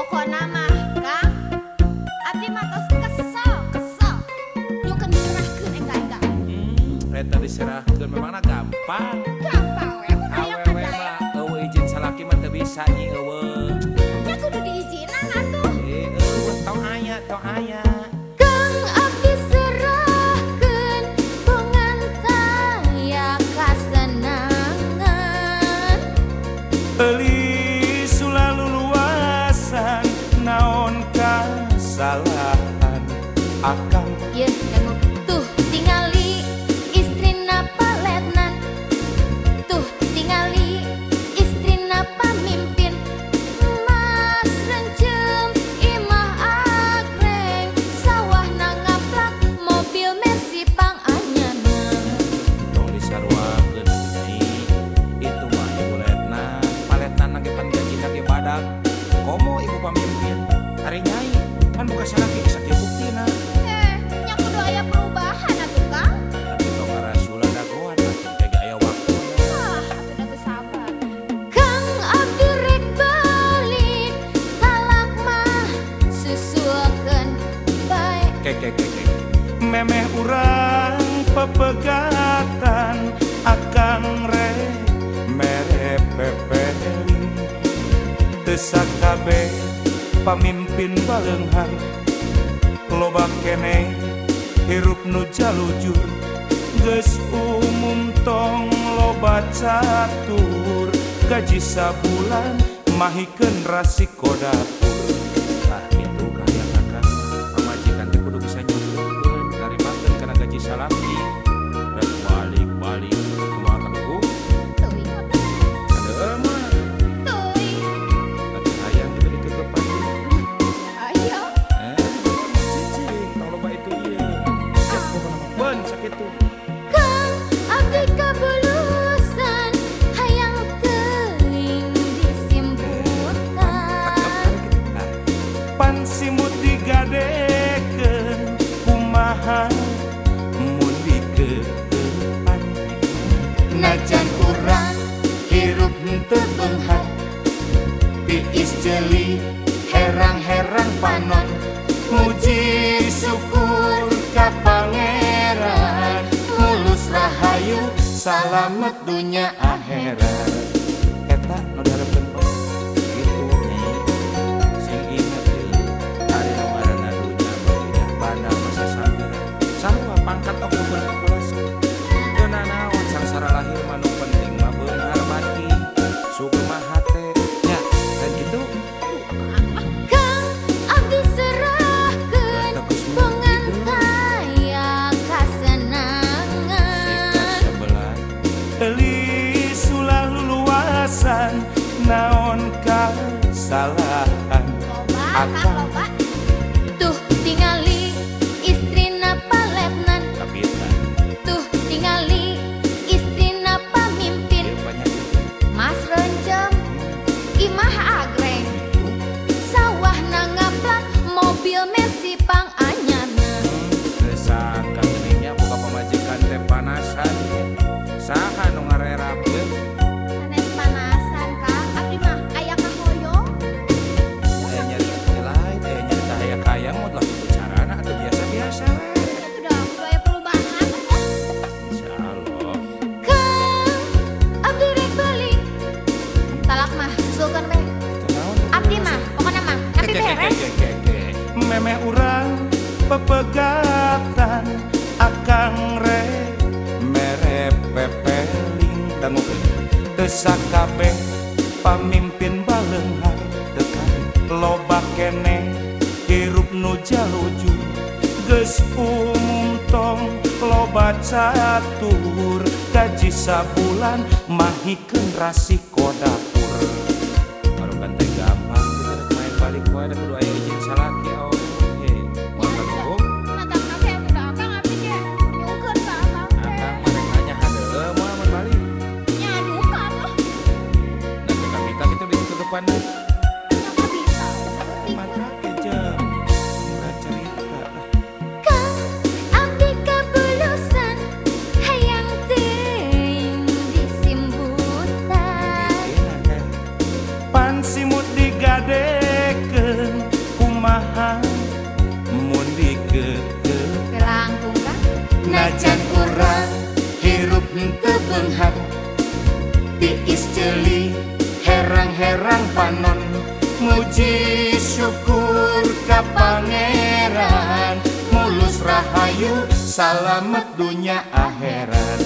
Pokona mah Kang, abdi mah tos kesel. Nyukeun diserahkeun enggak. Eta diserahkeun memangna gampang. Gampang we, mun aya Awewe kada mah eueuh izin salaki mah teu bisa nyi eueuh. nya kudu diizinan atuh. Eueuh tong aya. Kang abdi serahkeun bongan taya kasenangan. Euli sulalu luasan naon kasalahan akang. Ieu dangu tuh tingali istrina paletnan. Tuh tingali istrina pamimpin. Mas rencem imah agreng sawahna ngaplak mobil Mercy pang anyana. Tong disarwakeun atuh nyai. Itu mah ibu paletna nage pan gajina ge badag. Komo ibu pamimpin. Ari nyai kan buka salaki sakieu buktina. Nya kudu aya perubahan atuh Kang. Tapi tong ngarasula dagoan atuh jaga aya waktu. Atuh da sabar. Kang abdi rek balik talak mah susulkeun bae. Kek. Memeh urang pepegatan akan mere pepeling. Teu sakabe pamimpin baleunghar loba keneh hirup nu jalujur. Geus umum tong loba catur gaji sabulan mahikeun rasiko dapur. Tah kitu kahayang akang pamajikan teh kudu bisa nyukurkeun narimakeun kana gaji salaki. Rek balik kumaha kadugu Teuing apa? sadeeu mah Teuing. tapi hayang itu dikegepan. Ayo. Cicing tong loba itu ieu. Cek pokona mah beun sakitu. Kang abdi kabulusan hayang teuing disimbutan. Pan simut digadekeun kumaha mun dikepan. Najan urang hirup henteu beunghar tiis ceuli herang-herang panon muji syukur ka Pangeran mulus rahayu salamet dunya akhirat. Eta nu diharapkeun kos kitu nyai. Sing inget deui ari nu ngaranna dunya mah pada masa samira. Sarua pangkat oge berpopulasi. Teu naon sangsara lahir mah nu penting mah beunghar bati. Sugeng mah hate. Nya, dan kitu Kang abdi serahkeun bongan taya kasenangan. sebelah euli sulalu luasan naon kasalahan akang. Tuh tingali istrina paletnan. Kapita Tuh tingali istrina pamimpin. ieu banyak itu. Mas rencem imah agreng sawahna ngaplak mobil Mercy pang anyana. Resaka geuning boga pamajikan teh panasan. Saha nu ngarerapkeun? Sanes panasan Kang, abdi mah aya kahoyong. Aya nyari lain, aya nyari kahaya-kahayang mah lah kitu carana atuh biasa-biasa we. Itu dah kudu aya perubahan. Insyaallah. Kang abdi rek balik talak mah susulkeun we. Teu naon. Abdi mah pokona mah abdi beres. Memeh urang pepegatan akang mere pepeling dangukeun teu sakabeh pamimpin baleunghar tekan loba keneh hirup nu jaluju. Geus umum tong loba catur gaji sabulan mahikeun rasiko dapur. Barukan teh gampang kita rek main balik wae da kudu aya izin salaki awewe. Moal kadugu Mata kafe udah Kang abdi ge nyungkeun ka Akang teh. akang mah rek nanya hadeueuh moal mun balik. Nya dukan lah. Nah teu kapita kitu di kedepanna. Nya kabisa. Matra ke jam. Murah cerita lah. Kang abdi kabulusan hayang teuing disimbutan. Pan simut digadekeun tiis jeli herang-herang panon muji syukur ka pangeran mulus rahayu salamet dunya akhirat.